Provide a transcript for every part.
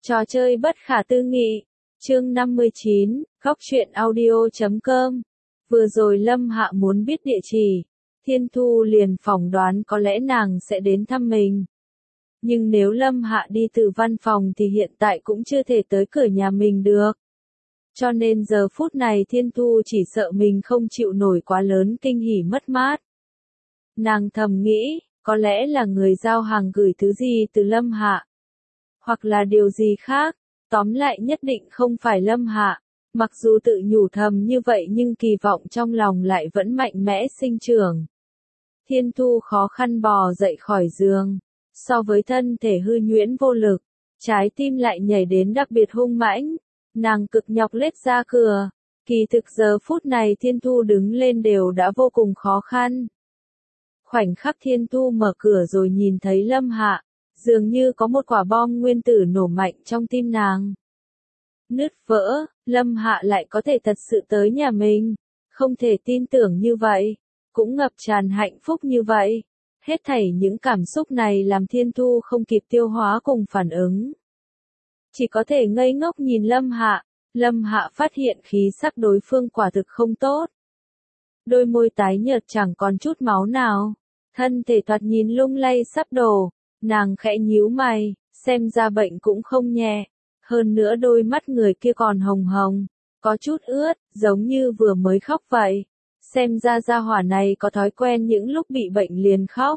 Trò chơi bất khả tư nghị. Chương 59, Góc truyện audio.com. Vừa rồi Lâm Hạ muốn biết địa chỉ, Thiên Thu liền phỏng đoán có lẽ nàng sẽ đến thăm mình. Nhưng nếu Lâm Hạ đi từ văn phòng thì hiện tại cũng chưa thể tới cửa nhà mình được. Cho nên giờ phút này Thiên Thu chỉ sợ mình không chịu nổi quá lớn kinh hỉ mất mát. Nàng thầm nghĩ, có lẽ là người giao hàng gửi thứ gì từ Lâm Hạ. Hoặc là điều gì khác, tóm lại nhất định không phải Lâm Hạ. Mặc dù tự nhủ thầm như vậy nhưng kỳ vọng trong lòng lại vẫn mạnh mẽ sinh trưởng. Thiên Thu khó khăn bò dậy khỏi giường. So với thân thể hư nhuyễn vô lực, trái tim lại nhảy đến đặc biệt hung mãnh. Nàng cực nhọc lết ra cửa. Kỳ thực giờ phút này Thiên Thu đứng lên đều đã vô cùng khó khăn. Khoảnh khắc Thiên Thu mở cửa rồi nhìn thấy Lâm Hạ, dường như có một quả bom nguyên tử nổ mạnh trong tim nàng. Nứt vỡ, Lâm Hạ lại có thể thật sự tới nhà mình. Không thể tin tưởng như vậy, cũng ngập tràn hạnh phúc như vậy. Hết thảy những cảm xúc này làm Thiên Thu không kịp tiêu hóa cùng phản ứng. Chỉ có thể ngây ngốc nhìn Lâm Hạ. Lâm Hạ phát hiện khí sắc đối phương quả thực không tốt. Đôi môi tái nhợt chẳng còn chút máu nào. Thân thể thoạt nhìn lung lay sắp đổ. Nàng khẽ nhíu mày, xem ra bệnh cũng không nhẹ. Hơn nữa đôi mắt người kia còn hồng hồng, có chút ướt, giống như vừa mới khóc vậy. Xem ra gia hỏa này có thói quen những lúc bị bệnh liền khóc.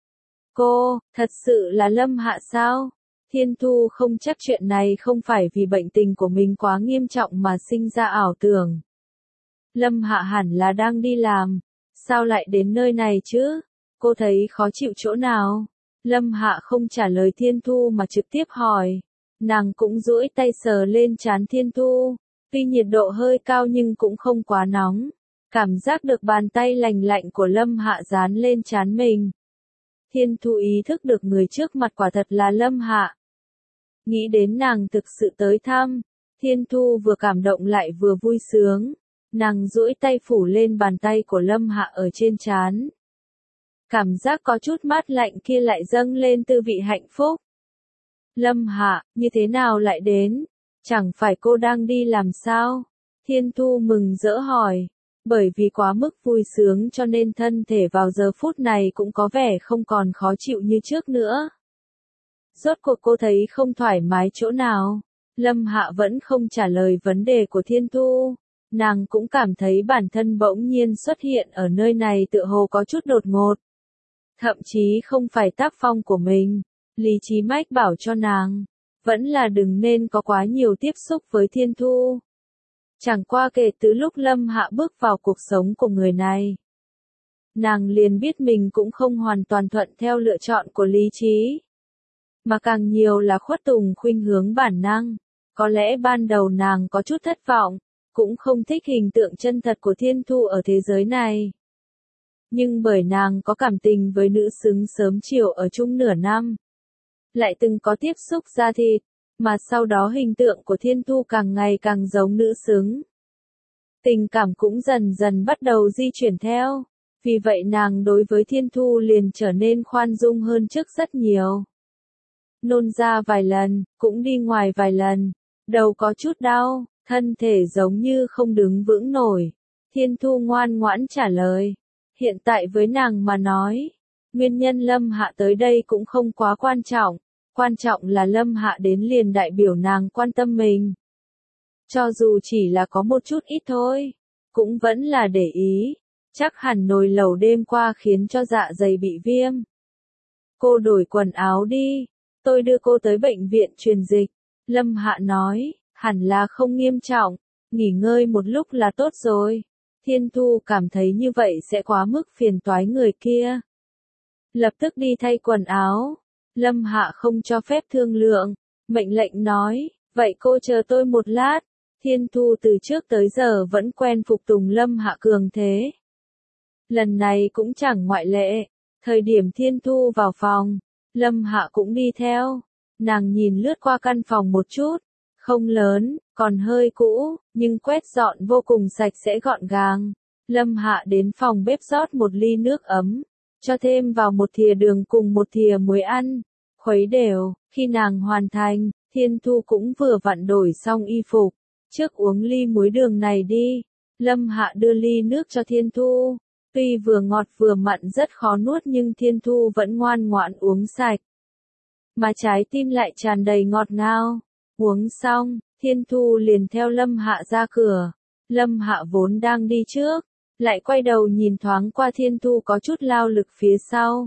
Cô, thật sự là Lâm Hạ sao? Thiên Thu không chắc chuyện này không phải vì bệnh tình của mình quá nghiêm trọng mà sinh ra ảo tưởng. Lâm Hạ hẳn là đang đi làm, sao lại đến nơi này chứ? Cô thấy khó chịu chỗ nào? Lâm Hạ không trả lời Thiên Thu mà trực tiếp hỏi. Nàng cũng duỗi tay sờ lên trán Thiên Thu. Tuy nhiệt độ hơi cao nhưng cũng không quá nóng. Cảm giác được bàn tay lành lạnh của Lâm Hạ dán lên trán mình. Thiên Thu ý thức được người trước mặt quả thật là Lâm Hạ. Nghĩ đến nàng thực sự tới thăm. Thiên Thu vừa cảm động lại vừa vui sướng. Nàng duỗi tay phủ lên bàn tay của Lâm Hạ ở trên trán. Cảm giác có chút mát lạnh kia lại dâng lên tư vị hạnh phúc. Lâm Hạ, như thế nào lại đến? Chẳng phải cô đang đi làm sao? Thiên Thu mừng rỡ hỏi. Bởi vì quá mức vui sướng cho nên thân thể vào giờ phút này cũng có vẻ không còn khó chịu như trước nữa. Rốt cuộc cô thấy không thoải mái chỗ nào? Lâm Hạ vẫn không trả lời vấn đề của Thiên Thu. Nàng cũng cảm thấy bản thân bỗng nhiên xuất hiện ở nơi này tựa hồ có chút đột ngột. Thậm chí không phải tác phong của mình. Lý trí mách bảo cho nàng, vẫn là đừng nên có quá nhiều tiếp xúc với Thiên Thu. Chẳng qua kể từ lúc Lâm Hạ bước vào cuộc sống của người này, nàng liền biết mình cũng không hoàn toàn thuận theo lựa chọn của lý trí, mà càng nhiều là khuất tùng khuynh hướng bản năng. Có lẽ ban đầu nàng có chút thất vọng, cũng không thích hình tượng chân thật của Thiên Thu ở thế giới này. Nhưng bởi nàng có cảm tình với nữ xứng sớm chiều ở chung nửa năm, lại từng có tiếp xúc da thịt, mà sau đó hình tượng của Thiên Thu càng ngày càng giống nữ xứng. Tình cảm cũng dần dần bắt đầu di chuyển theo, vì vậy nàng đối với Thiên Thu liền trở nên khoan dung hơn trước rất nhiều. Nôn ra vài lần, cũng đi ngoài vài lần, đầu có chút đau, thân thể giống như không đứng vững nổi. Thiên Thu ngoan ngoãn trả lời. Hiện tại với nàng mà nói, nguyên nhân Lâm Hạ tới đây cũng không quá quan trọng. Quan trọng là Lâm Hạ đến liền đại biểu nàng quan tâm mình. Cho dù chỉ là có một chút ít thôi, cũng vẫn là để ý. Chắc hẳn nồi lẩu đêm qua khiến cho dạ dày bị viêm. Cô đổi quần áo đi, tôi đưa cô tới bệnh viện truyền dịch. Lâm Hạ nói, hẳn là không nghiêm trọng, nghỉ ngơi một lúc là tốt rồi. Thiên Thu cảm thấy như vậy sẽ quá mức phiền toái người kia. Lập tức đi thay quần áo. Lâm Hạ không cho phép thương lượng, mệnh lệnh nói, vậy cô chờ tôi một lát. Thiên Thu từ trước tới giờ vẫn quen phục tùng Lâm Hạ cường thế. Lần này cũng chẳng ngoại lệ, thời điểm Thiên Thu vào phòng, Lâm Hạ cũng đi theo. Nàng nhìn lướt qua căn phòng một chút, không lớn, còn hơi cũ, nhưng quét dọn vô cùng sạch sẽ gọn gàng. Lâm Hạ đến phòng bếp rót một ly nước ấm, cho thêm vào một thìa đường cùng một thìa muối ăn, khuấy đều. Khi nàng hoàn thành, Thiên Thu cũng vừa vặn đổi xong y phục. Trước uống ly muối đường này đi. Lâm Hạ đưa ly nước cho Thiên Thu. Tuy vừa ngọt vừa mặn rất khó nuốt nhưng Thiên Thu vẫn ngoan ngoãn uống sạch. Mà trái tim lại tràn đầy ngọt ngào. Uống xong, Thiên Thu liền theo Lâm Hạ ra cửa. Lâm Hạ vốn đang đi trước, lại quay đầu nhìn thoáng qua Thiên Thu có chút lao lực phía sau.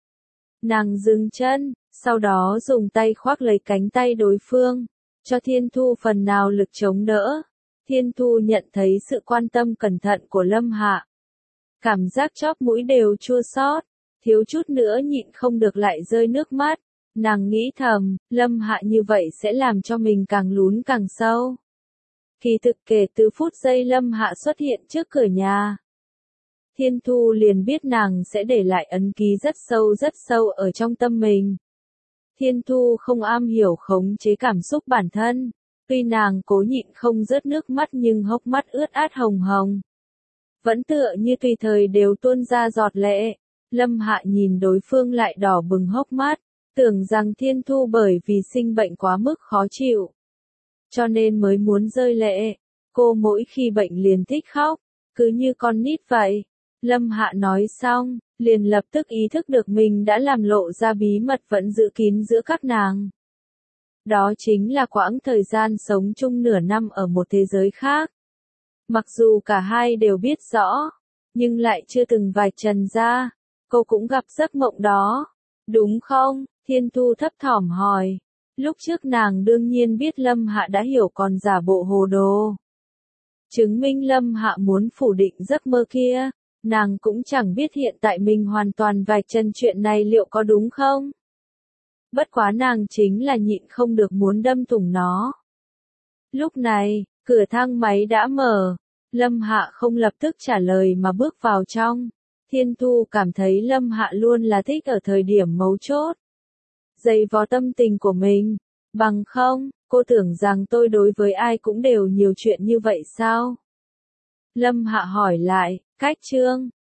Nàng dừng chân, sau đó dùng tay khoác lấy cánh tay đối phương, cho Thiên Thu phần nào lực chống đỡ. Thiên Thu nhận thấy sự quan tâm cẩn thận của Lâm Hạ. Cảm giác chóp mũi đều chua xót, thiếu chút nữa nhịn không được lại rơi nước mắt. Nàng nghĩ thầm, Lâm Hạ như vậy sẽ làm cho mình càng lún càng sâu. Kỳ thực kể từ phút giây Lâm Hạ xuất hiện trước cửa nhà, Thiên Thu liền biết nàng sẽ để lại ấn ký rất sâu ở trong tâm mình. Thiên Thu không am hiểu khống chế cảm xúc bản thân, tuy nàng cố nhịn không rớt nước mắt nhưng hốc mắt ướt át hồng hồng. Vẫn tựa như tùy thời đều tuôn ra giọt lệ. Lâm Hạ nhìn đối phương lại đỏ bừng hốc mắt, tưởng rằng Thiên Thu bởi vì sinh bệnh quá mức khó chịu, cho nên mới muốn rơi lệ. Cô mỗi khi bệnh liền thích khóc, cứ như con nít vậy. Lâm Hạ nói xong, liền lập tức ý thức được mình đã làm lộ ra bí mật vẫn giữ kín giữa các nàng. Đó chính là quãng thời gian sống chung nửa năm ở một thế giới khác. Mặc dù cả hai đều biết rõ, nhưng lại chưa từng vạch trần ra. Cô cũng gặp giấc mộng đó, đúng không? Thiên Thu thấp thỏm hỏi. Lúc trước nàng đương nhiên biết Lâm Hạ đã hiểu còn giả bộ hồ đồ. Chứng minh Lâm Hạ muốn phủ định giấc mơ kia, nàng cũng chẳng biết hiện tại mình hoàn toàn vạch trần chuyện này liệu có đúng không? Bất quá nàng chính là nhịn không được muốn đâm thủng nó. Lúc này, cửa thang máy đã mở, Lâm Hạ không lập tức trả lời mà bước vào trong. Thiên Thu cảm thấy Lâm Hạ luôn là thích ở thời điểm mấu chốt dày vò tâm tình của mình. Bằng không, cô tưởng rằng tôi đối với ai cũng đều nhiều chuyện như vậy sao? Lâm Hạ hỏi lại, cách chương